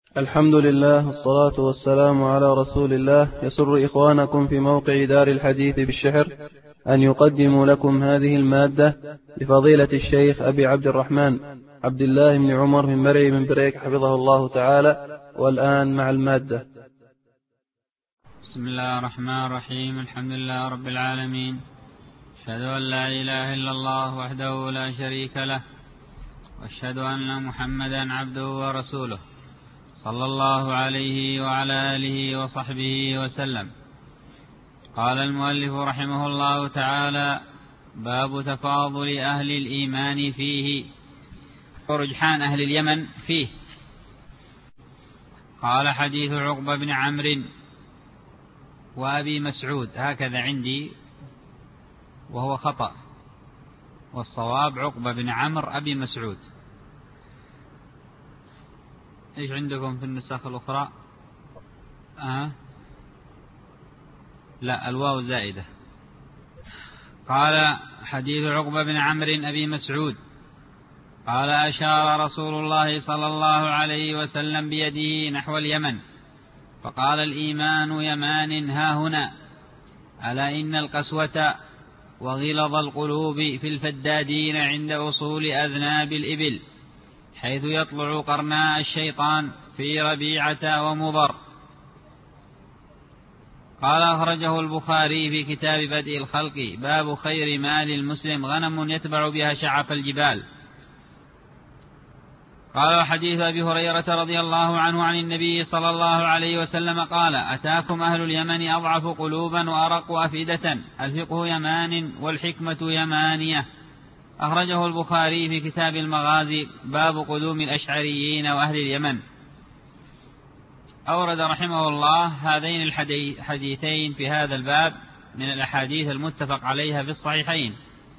الحمد لله والصلاة والسلام على رسول الله. يسر إخوانكم في موقع دار الحديث بالشحر أن يقدموا لكم هذه المادة لفضيلة الشيخ أبي عبد الرحمن عبد الله بن عمر من مرعي من بريك حفظه الله تعالى. والآن مع المادة. بسم الله الرحمن الرحيم. الحمد لله رب العالمين، أشهد أن لا إله إلا الله وحده لا شريك له، وأشهد أن محمدا عبده ورسوله صلى الله عليه وعلى آله وصحبه وسلم. قال المؤلف رحمه الله تعالى: باب تفاضل أهل الإيمان فيه ورجحان أهل اليمن فيه. قال: حديث عقبة بن عمرو وأبي مسعود، هكذا عندي وهو خطأ، والصواب عقبة بن عمرو أبي مسعود. إيش عندكم في النسخ الأخرى؟ لا، الواو زائدة. قال: حديث عقبة بن عمرو أبي مسعود قال: أشار رسول الله صلى الله عليه وسلم بيده نحو اليمن فقال: الإيمان يمان هاهنا، ألا إن القسوة وغلظ القلوب في الفدادين عند أصول أذناب الإبل، حيث يطلع قرناء الشيطان في ربيعة ومضر. قال: أخرجه البخاري في كتاب بدء الخلق، باب خير مال المسلم غنم يتبع بها شعف الجبال. قال: حديث أبي هريرة رضي الله عنه عن النبي صلى الله عليه وسلم قال: أتاكم أهل اليمن أضعف قلوبا وأرق أفئدة، الفقه يمان والحكمة يمانية. أخرجه البخاري في كتاب المغازي، باب قدوم الأشعريين وأهل اليمن. أورد رحمه الله هذين الحديثين في هذا الباب من الأحاديث المتفق عليها في الصحيحين.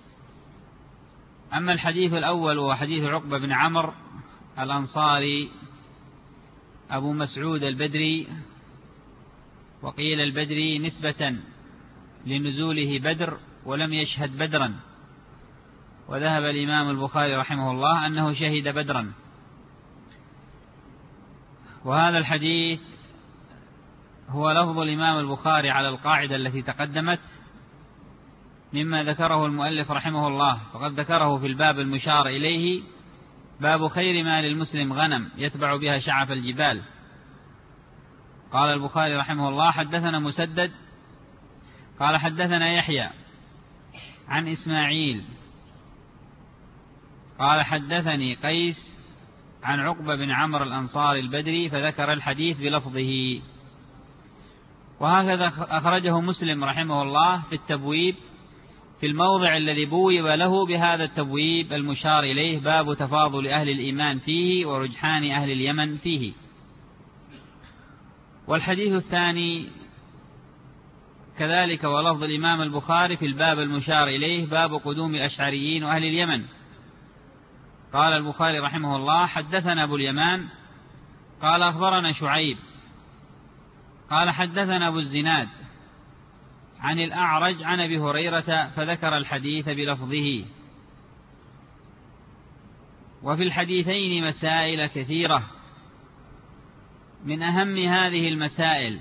أما الحديث الأول وهو حديث عقبة بن عمرو الأنصاري أبو مسعود البدري، وقيل البدري نسبة لنزوله بدر ولم يشهد بدرا، وذهب الإمام البخاري رحمه الله أنه شهد بدرا. وهذا الحديث هو لفظ الإمام البخاري على القاعدة التي تقدمت مما ذكره المؤلف رحمه الله، فقد ذكره في الباب المشار إليه: باب خير مال المسلم غنم يتبع بها شعف الجبال. قال البخاري رحمه الله: حدثنا مسدد قال: حدثنا يحيى عن إسماعيل قال: حدثني قيس عن عقبة بن عمرو الأنصاري البدري، فذكر الحديث بلفظه. وهكذا أخرجه مسلم رحمه الله في التبويب في الموضع الذي بوب له بهذا التبويب المشار إليه: باب تفاضل أهل الإيمان فيه ورجحان أهل اليمن فيه. والحديث الثاني كذلك ولفظ الإمام البخاري في الباب المشار إليه: باب قدوم الأشعريين وأهل اليمن. قال البخاري رحمه الله: حدثنا أبو اليمان قال: أخبرنا شعيب قال: حدثنا أبو الزناد عن الأعرج عن أبي هريرة، فذكر الحديث بلفظه. وفي الحديثين مسائل كثيرة، من أهم هذه المسائل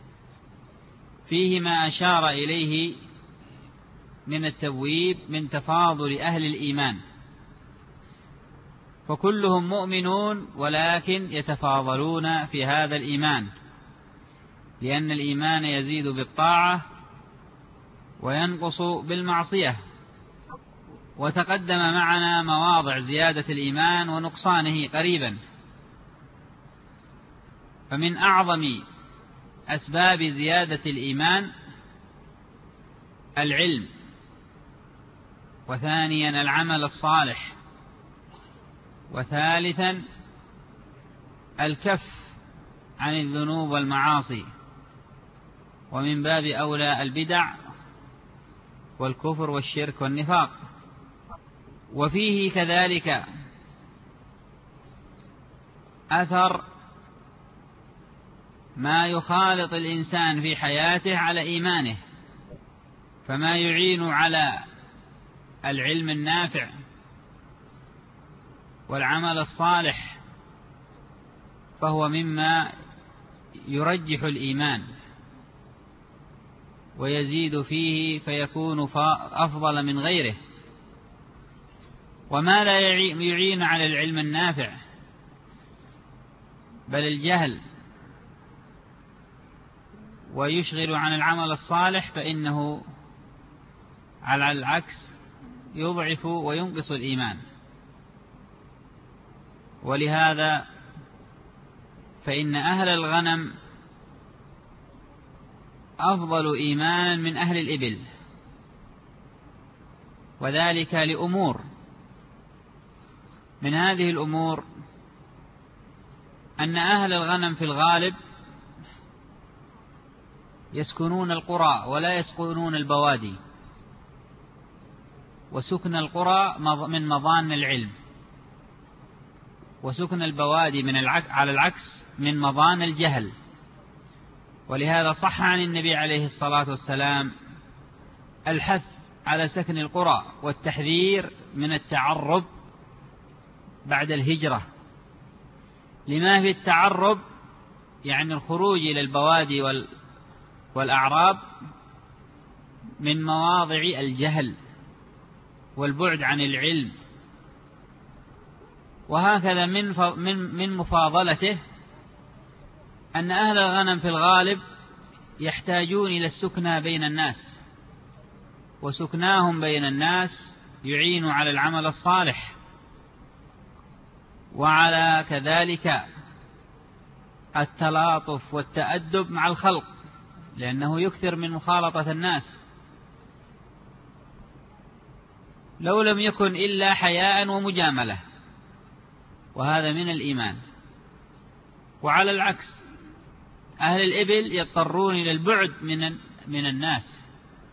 فيه ما أشار إليه من التبويب من تفاضل أهل الإيمان، فكلهم مؤمنون ولكن يتفاضلون في هذا الإيمان، لأن الإيمان يزيد بالطاعة وينقص بالمعصية. وتقدم معنا مواضع زيادة الإيمان ونقصانه قريبا. فمن أعظم أسباب زيادة الإيمان العلم، وثانيا العمل الصالح، وثالثا الكف عن الذنوب والمعاصي، ومن باب أولى البدع والكفر والشرك والنفاق. وفيه كذلك أثر ما يخالط الإنسان في حياته على إيمانه، فما يعين على العلم النافع والعمل الصالح فهو مما يرجح الإيمان ويزيد فيه فيكون أفضل من غيره. وما لا يعين على العلم النافع بل الجهل ويشغل عن العمل الصالح فإنه على العكس يضعف وينقص الإيمان. ولهذا فإن أهل الغنم أفضل إيمانا من أهل الإبل، وذلك لأمور. من هذه الأمور أن أهل الغنم في الغالب يسكنون القرى ولا يسكنون البوادي، وسكن القرى من مظان العلم، وسكن البوادي على العكس من مظان الجهل. ولهذا صح عن النبي عليه الصلاة والسلام الحث على سكن القرى والتحذير من التعرب بعد الهجرة، لما في التعرب يعني الخروج إلى البوادي والأعراب من مواضع الجهل والبعد عن العلم. وهكذا من مفاضلته أن أهل الغنم في الغالب يحتاجون إلى السكنى بين الناس، وسكناهم بين الناس يعين على العمل الصالح وعلى كذلك التلاطف والتأدب مع الخلق، لأنه يكثر من مخالطة الناس، لو لم يكن إلا حياء ومجاملة، وهذا من الإيمان. وعلى العكس أهل الإبل يضطرون إلى البعد من الناس،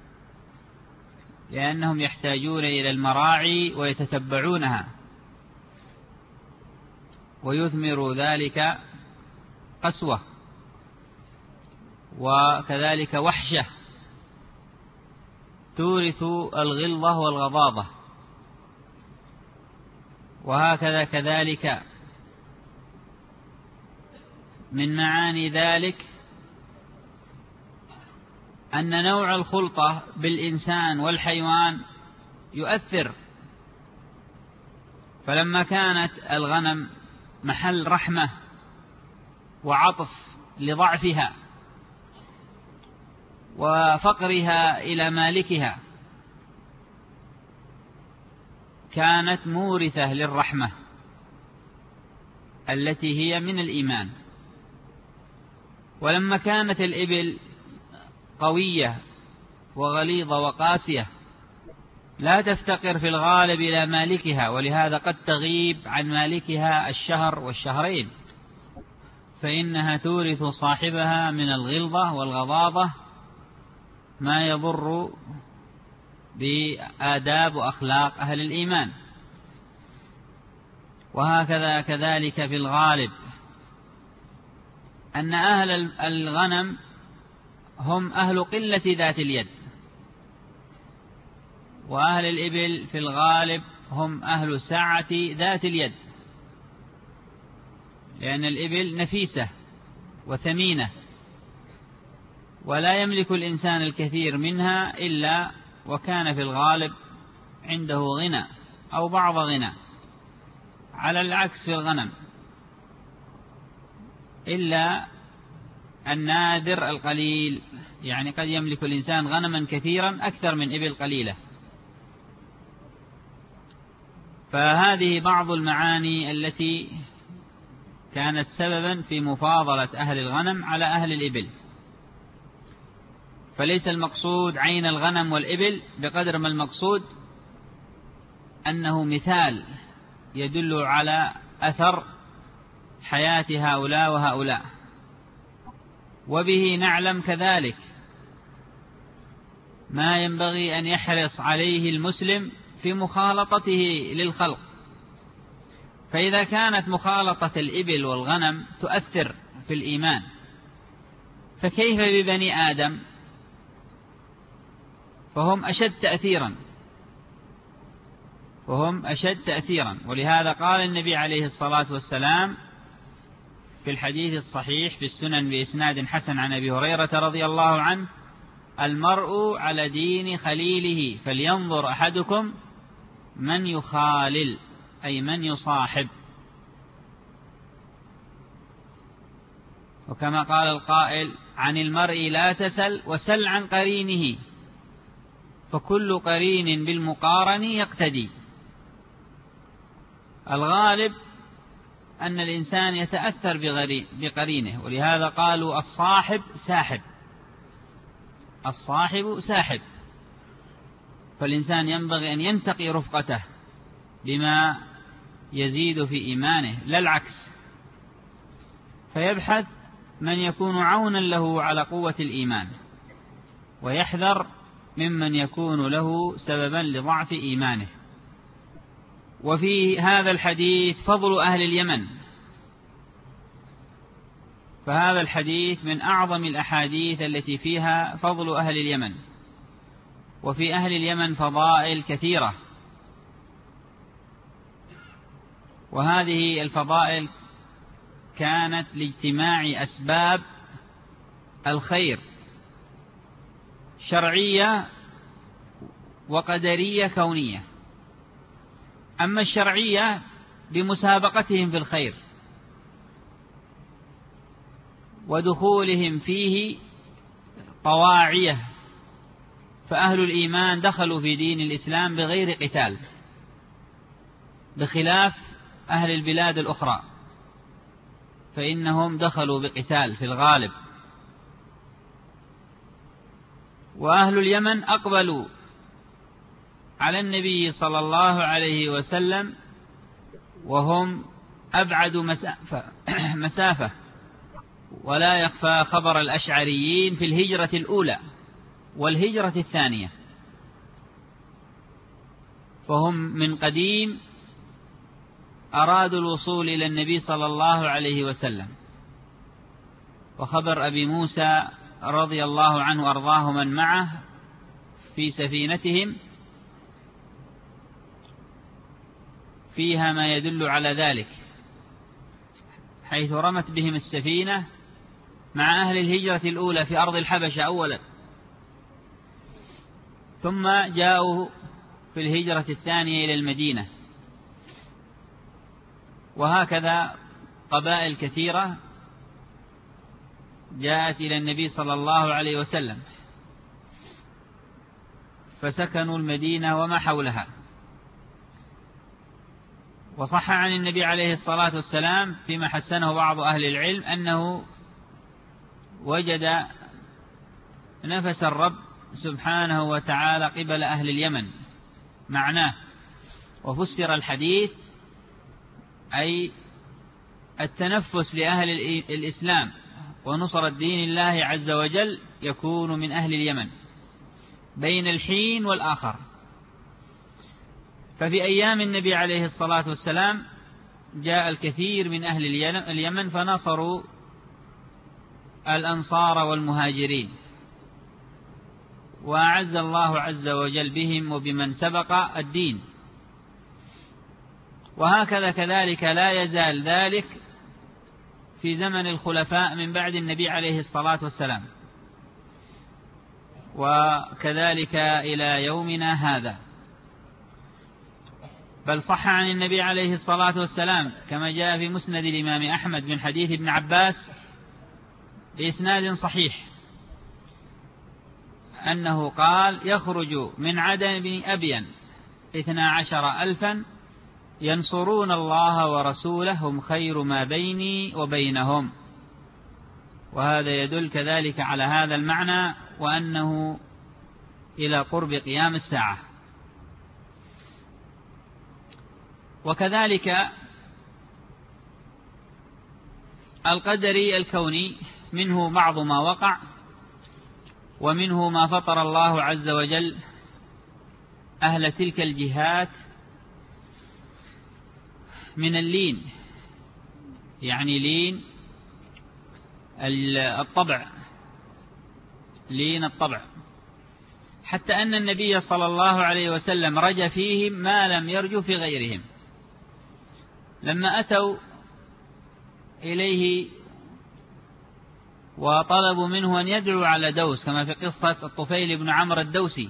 لأنهم يحتاجون إلى المراعي ويتتبعونها، ويثمر ذلك قسوة وكذلك وحشة تورث الغلظة والغضاضة. وهكذا كذلك من معاني ذلك أن نوع الخلطة بالإنسان والحيوان يؤثر. فلما كانت الغنم محل رحمة وعطف لضعفها وفقرها إلى مالكها، كانت مورثة للرحمة التي هي من الإيمان. ولما كانت الإبل قوية وغليظة وقاسية لا تفتقر في الغالب إلى مالكها، ولهذا قد تغيب عن مالكها الشهر والشهرين، فإنها تورث صاحبها من الغلظة والغضاضة ما يضر بآداب وأخلاق أهل الإيمان. وهكذا كذلك في الغالب أن أهل الغنم هم أهل قلة ذات اليد، وأهل الإبل في الغالب هم أهل سعة ذات اليد، لأن الإبل نفيسة وثمينة، ولا يملك الإنسان الكثير منها إلا وكان في الغالب عنده غنى أو بعض غنى، على العكس في الغنم إلا النادر القليل، يعني قد يملك الإنسان غنما كثيرا أكثر من إبل قليلة. فهذه بعض المعاني التي كانت سببا في مفاضلة أهل الغنم على أهل الإبل. فليس المقصود عين الغنم والإبل بقدر ما المقصود أنه مثال يدل على أثر حياة هؤلاء وهؤلاء. وبه نعلم كذلك ما ينبغي أن يحرص عليه المسلم في مخالطته للخلق. فإذا كانت مخالطة الإبل والغنم تؤثر في الإيمان، فكيف ببني آدم؟ فهم أشد تأثيرا. ولهذا قال النبي عليه الصلاة والسلام في الحديث الصحيح في السنن بإسناد حسن عن أبي هريرة رضي الله عنه: المرء على دين خليله فلينظر أحدكم من يخالل، أي من يصاحب. وكما قال القائل: عن المرء لا تسل وسل عن قرينه، فكل قرين بالمقارن يقتدي. الغالب أن الإنسان يتأثر بقرينه، ولهذا قالوا الصاحب ساحب، الصاحب ساحب. فالإنسان ينبغي أن ينتقي رفقته بما يزيد في إيمانه لا العكس، فيبحث من يكون عونا له على قوة الإيمان، ويحذر ممن يكون له سببا لضعف إيمانه. وفي هذا الحديث فضل أهل اليمن، فهذا الحديث من أعظم الأحاديث التي فيها فضل أهل اليمن. وفي أهل اليمن فضائل كثيرة، وهذه الفضائل كانت لاجتماع أسباب الخير شرعية وقدرية كونية. أما الشرعية بمسابقتهم في الخير ودخولهم فيه طواعية، فأهل الإيمان دخلوا في دين الإسلام بغير قتال، بخلاف أهل البلاد الأخرى فإنهم دخلوا بقتال في الغالب. وأهل اليمن أقبلوا على النبي صلى الله عليه وسلم وهم أبعد مسافة، ولا يخفى خبر الأشعريين في الهجرة الأولى والهجرة الثانية، فهم من قديم أرادوا الوصول إلى النبي صلى الله عليه وسلم. وخبر أبي موسى رضي الله عنه أرضاه من معه في سفينتهم فيها ما يدل على ذلك، حيث رمت بهم السفينة مع أهل الهجرة الأولى في أرض الحبشة أولا، ثم جاءوا في الهجرة الثانية إلى المدينة. وهكذا قبائل كثيرة جاءت إلى النبي صلى الله عليه وسلم فسكنوا المدينة وما حولها. وصح عن النبي عليه الصلاة والسلام فيما حسنه بعض أهل العلم أنه وجد نفس الرب سبحانه وتعالى قبل أهل اليمن معناه. وفسر الحديث أي التنفس لأهل الإسلام ونصر الدين الله عز وجل يكون من أهل اليمن بين الحين والآخر. ففي أيام النبي عليه الصلاة والسلام جاء الكثير من أهل اليمن فنصروا الأنصار والمهاجرين، وأعز الله عز وجل بهم وبمن سبق الدين. وهكذا كذلك لا يزال ذلك في زمن الخلفاء من بعد النبي عليه الصلاة والسلام، وكذلك إلى يومنا هذا. بل صح عن النبي عليه الصلاة والسلام كما جاء في مسند الإمام أحمد من حديث ابن عباس بإسناد صحيح أنه قال: يخرج من عدن بن أبين 12,000 ينصرون الله ورسوله هم خير ما بيني وبينهم. وهذا يدل كذلك على هذا المعنى، وأنه إلى قرب قيام الساعة. وكذلك القدري الكوني منه بعض ما وقع، ومنه ما فطر الله عز وجل أهل تلك الجهات من اللين، يعني لين الطبع، لين الطبع، حتى أن النبي صلى الله عليه وسلم رجى فيهم ما لم يرجو في غيرهم. لما أتوا إليه وطلبوا منه أن يدعو على دوس كما في قصة الطفيل بن عمرو الدوسي،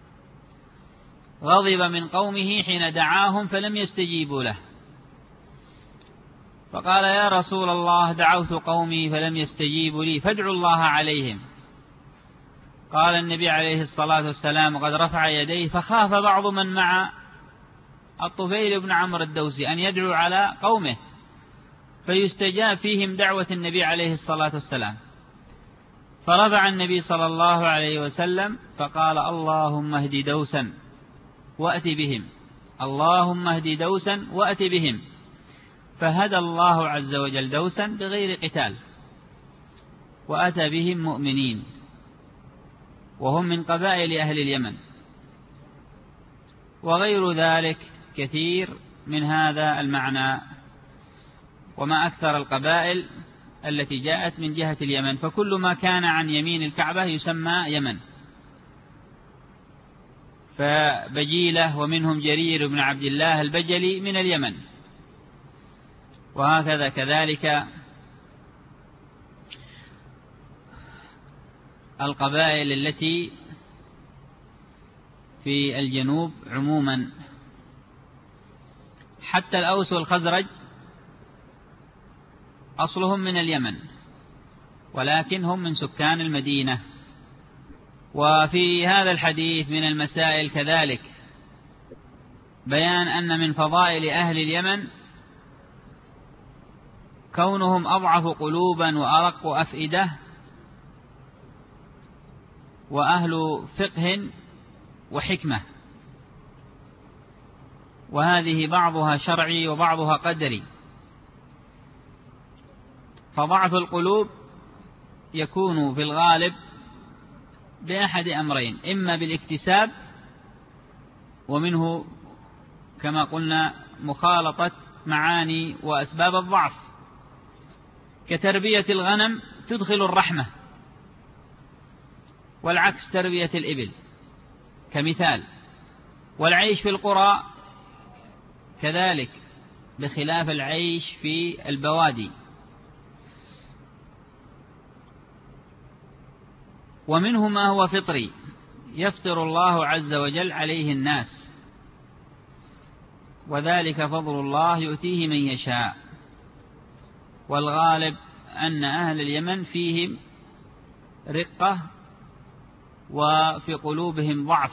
غضب من قومه حين دعاهم فلم يستجيبوا له، فقال يا رسول الله دعوت قومي فلم يستجيبوا لي فادعوا الله عليهم. قال النبي عليه الصلاة والسلام قد رفع يديه، فخاف بعض من مع الطفيل بن عمرو الدوسي أن يدعو على قومه فيستجاب فيهم دعوة النبي عليه الصلاة والسلام، فرفع النبي صلى الله عليه وسلم فقال اللهم اهد دوسا وأت بهم، اللهم اهد دوسا وأت بهم، فهدى الله عز وجل دوسا بغير قتال وأتى بهم مؤمنين، وهم من قبائل أهل اليمن. وغير ذلك كثير من هذا المعنى، وما أكثر القبائل التي جاءت من جهة اليمن، فكل ما كان عن يمين الكعبة يسمى يمن. فبجيلة ومنهم جرير بن عبد الله البجلي من اليمن، وهكذا كذلك القبائل التي في الجنوب عموما. حتى الأوس والخزرج أصلهم من اليمن، ولكن هم من سكان المدينة. وفي هذا الحديث من المسائل كذلك بيان أن من فضائل أهل اليمن كونهم أضعف قلوبا وأرق أفئدة وأهل فقه وحكمة، وهذه بعضها شرعي وبعضها قدري. فضعف القلوب يكون في الغالب بأحد أمرين، إما بالاكتساب، ومنه كما قلنا مخالطة معاني وأسباب الضعف، كتربية الغنم تدخل الرحمة، والعكس تربية الإبل كمثال، والعيش في القرى كذلك بخلاف العيش في البوادي. ومنه ما هو فطري يفطر الله عز وجل عليه الناس، وذلك فضل الله يؤتيه من يشاء، والغالب أن أهل اليمن فيهم رقة وفي قلوبهم ضعف،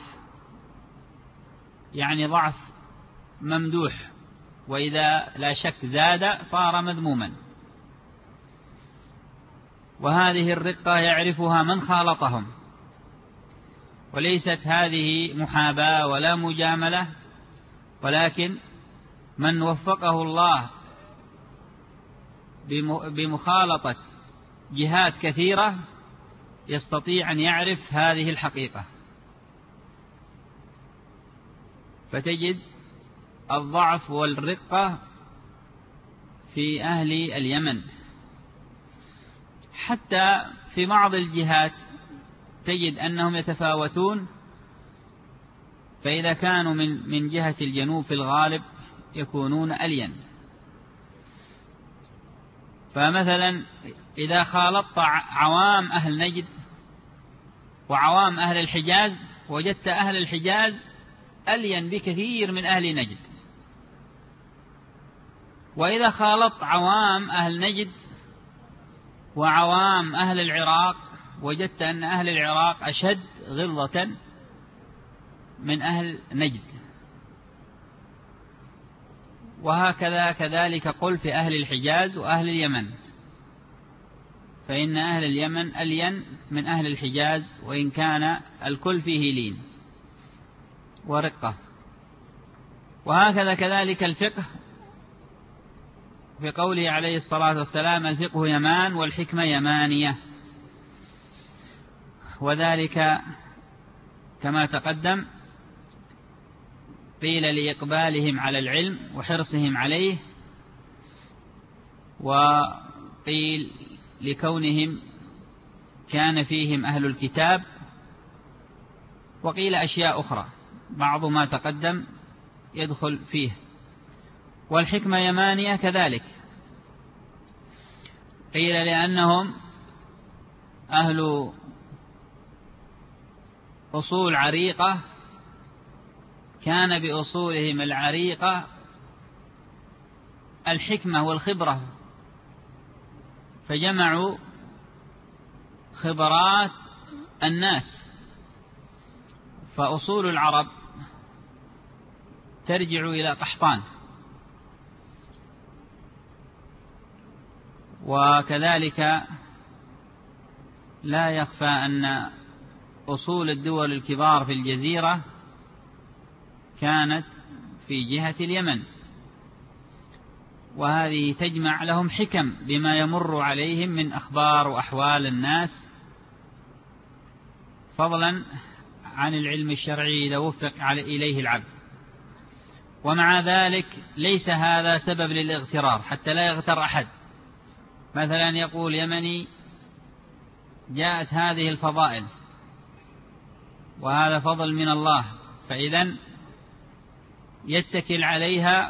يعني ضعف ممدوح، وإذا لا شك زاد صار مذموما. وهذه الرقة يعرفها من خالطهم، وليست هذه محاباة ولا مجاملة، ولكن من وفقه الله بمخالطة جهات كثيرة يستطيع أن يعرف هذه الحقيقة. فتجد الضعف والرقة في أهل اليمن. حتى في بعض الجهات تجد أنهم يتفاوتون، فإذا كانوا من جهة الجنوب في الغالب يكونون ألين. فمثلا إذا خالطت عوام أهل نجد وعوام أهل الحجاز وجدت أهل الحجاز ألين بكثير من أهل نجد، وإذا خالطت عوام أهل نجد وعوام أهل العراق وجدت أن أهل العراق أشد غلظة من أهل نجد. وهكذا كذلك قل في أهل الحجاز وأهل اليمن، فإن أهل اليمن ألين من أهل الحجاز، وإن كان الكل فيه لين ورقة. وهكذا كذلك الفقه، في قوله عليه الصلاة والسلام الفقه يمان والحكمة يمانية، وذلك كما تقدم قيل لإقبالهم على العلم وحرصهم عليه، وقيل لكونهم كان فيهم أهل الكتاب، وقيل أشياء أخرى بعض ما تقدم يدخل فيه. والحكمة يمانية كذلك، قيل لأنهم أهل أصول عريقة كان بأصولهم العريقة الحكمة والخبرة، فجمعوا خبرات الناس. فأصول العرب ترجع إلى قحطان، وكذلك لا يخفى أن أصول الدول الكبار في الجزيرة كانت في جهة اليمن، وهذه تجمع لهم حكم بما يمر عليهم من أخبار وأحوال الناس، فضلا عن العلم الشرعي إذا وفق إليه العبد. ومع ذلك ليس هذا سبب للاغترار، حتى لا يغتر أحد. مثلا يقول يمني جاءت هذه الفضائل وهذا فضل من الله، فإذن يتكل عليها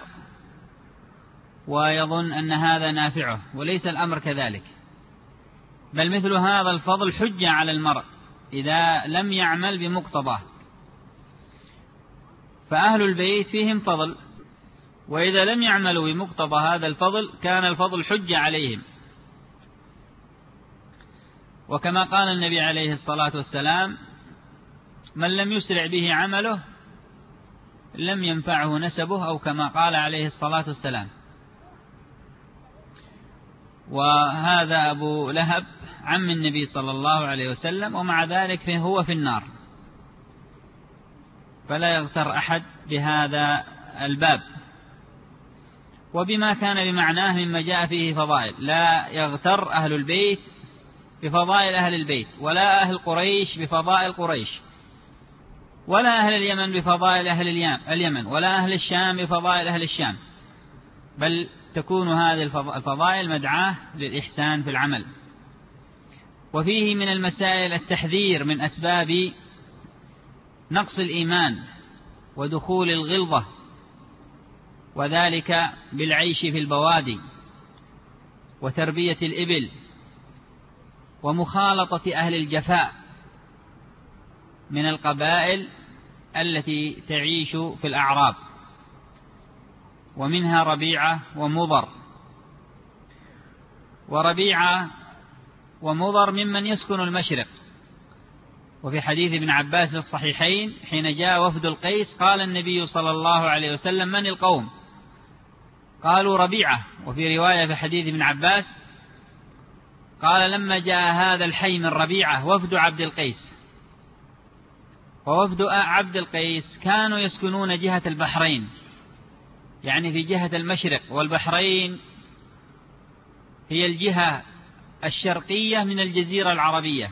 ويظن أن هذا نافعه، وليس الأمر كذلك، بل مثل هذا الفضل حجة على المرء إذا لم يعمل بمقتضاه. فأهل البيت فيهم فضل، وإذا لم يعملوا بمقتضى هذا الفضل كان الفضل حجة عليهم. وكما قال النبي عليه الصلاة والسلام: من لم يسرع به عمله لم ينفعه نسبه، أو كما قال عليه الصلاة والسلام. وهذا أبو لهب عم النبي صلى الله عليه وسلم، ومع ذلك هو في النار، فلا يغتر أحد بهذا الباب. وبما كان بمعناه مما جاء فيه فضائل، لا يغتر أهل البيت بفضائل أهل البيت، ولا أهل قريش بفضائل قريش، ولا أهل اليمن بفضائل أهل اليمن، ولا أهل الشام بفضائل أهل الشام، بل تكون هذه الفضائل مدعاة للإحسان في العمل. وفيه من المسائل التحذير من أسباب نقص الإيمان ودخول الغلظة، وذلك بالعيش في البوادي وتربية الإبل ومخالطة أهل الجفاء من القبائل التي تعيش في الأعراب، ومنها ربيعة ومضر. وربيعة ومضر ممن يسكن المشرق. وفي حديث ابن عباس الصحيحين حين جاء وفد القيس قال النبي صلى الله عليه وسلم: من القوم؟ قالوا ربيعة. وفي رواية في حديث ابن عباس قال: لما جاء هذا الحي من ربيعة وفد عبد القيس. ووفد عبد القيس كانوا يسكنون جهة البحرين، يعني في جهة المشرق، والبحرين هي الجهة الشرقية من الجزيرة العربية.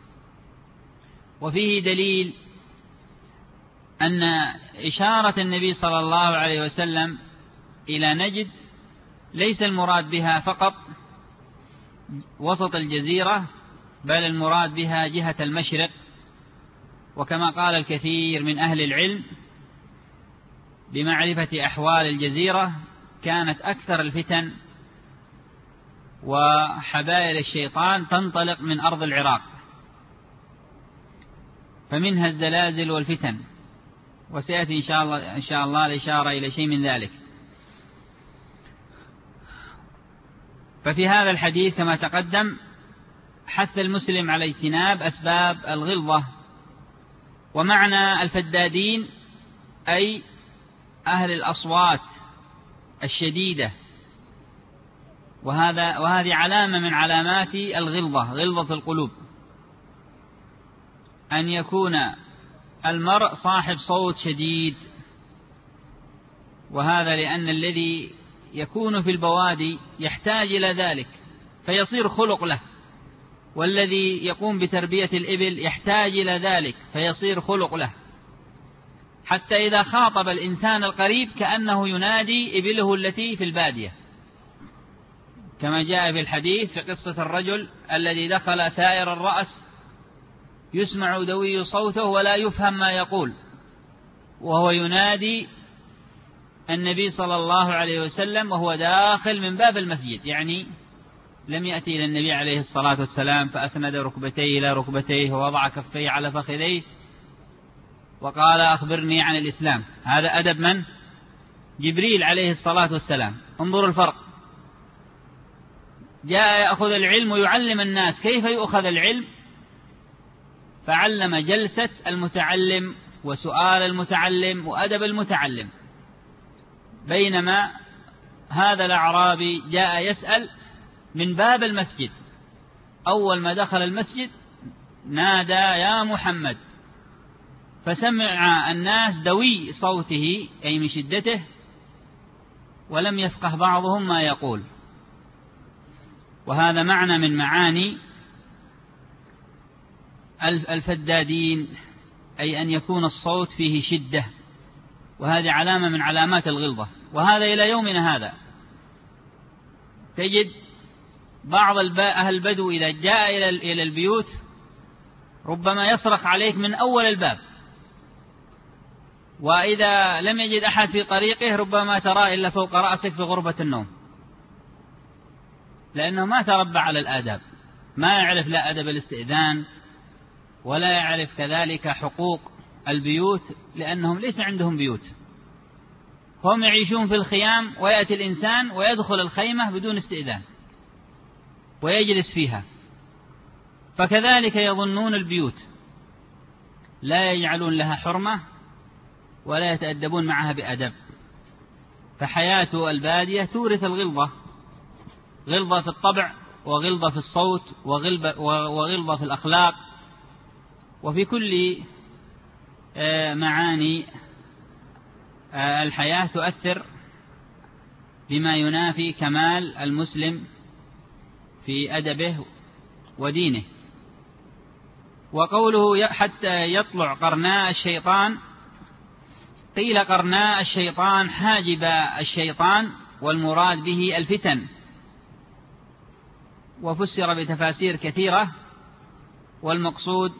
وفيه دليل أن إشارة النبي صلى الله عليه وسلم إلى نجد ليس المراد بها فقط وسط الجزيرة، بل المراد بها جهة المشرق. وكما قال الكثير من أهل العلم بمعرفة أحوال الجزيرة، كانت أكثر الفتن وحبائل الشيطان تنطلق من أرض العراق، فمنها الزلازل والفتن، وسيأتي إن شاء الله الإشارة إلى شيء من ذلك. ففي هذا الحديث كما تقدم حث المسلم على اجتناب أسباب الغلظة. ومعنى الفدادين أي أهل الأصوات الشديدة، وهذه علامة من علامات الغلظة، غلظة القلوب، أن يكون المرء صاحب صوت شديد. وهذا لأن الذي يكون في البوادي يحتاج إلى ذلك فيصير خلق له، والذي يقوم بتربية الإبل يحتاج إلى ذلك فيصير خلق له، حتى إذا خاطب الإنسان القريب كأنه ينادي إبله التي في البادية، كما جاء في الحديث في قصة الرجل الذي دخل ثائر الرأس يسمع دوي صوته ولا يفهم ما يقول، وهو ينادي النبي صلى الله عليه وسلم وهو داخل من باب المسجد، يعني لم يأتي إلى النبي عليه الصلاة والسلام فأسند ركبتيه إلى ركبتيه ووضع كفيه على فخذيه وقال أخبرني عن الإسلام. هذا أدب من؟ جبريل عليه الصلاة والسلام. انظروا الفرق، جاء يأخذ العلم ويعلم الناس كيف يؤخذ العلم، فعلم جلسة المتعلم وسؤال المتعلم وأدب المتعلم. بينما هذا الأعرابي جاء يسأل من باب المسجد، أول ما دخل المسجد نادى يا محمد، فسمع الناس دوي صوته أي من شدته، ولم يفقه بعضهم ما يقول. وهذا معنى من معاني الفدادين، أي أن يكون الصوت فيه شدة، وهذه علامة من علامات الغلظة. وهذا إلى يومنا هذا تجد بعض أهل البدو إذا جاء إلى البيوت ربما يصرخ عليك من أول الباب، وإذا لم يجد أحد في طريقه ربما ترى إلا فوق رأسك في غرفة النوم، لأنه ما تربى على الآداب، ما يعرف لا أدب الاستئذان ولا يعرف كذلك حقوق البيوت، لأنهم ليس عندهم بيوت، هم يعيشون في الخيام، ويأتي الإنسان ويدخل الخيمة بدون استئذان ويجلس فيها. فكذلك يظنون البيوت، لا يجعلون لها حرمة ولا يتأدبون معها بأدب. فحياة البادية تورث الغلظة، غلظة في الطبع وغلظة في الصوت وغلظة في الأخلاق، وفي كل معاني الحياة تؤثر بما ينافي كمال المسلم في أدبه ودينه. وقوله حتى يطلع قرناء الشيطان، قيل قرناء الشيطان حاجب الشيطان، والمراد به الفتن، وفسر بتفاسير كثيرة، والمقصود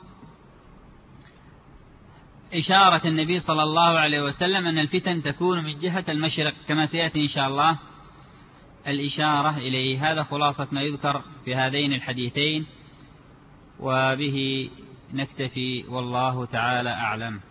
إشارة النبي صلى الله عليه وسلم أن الفتن تكون من جهة المشرق، كما سيأتي إن شاء الله الإشارة إليه. هذا خلاصة ما يذكر في هذين الحديثين، وبه نكتفي، والله تعالى أعلم.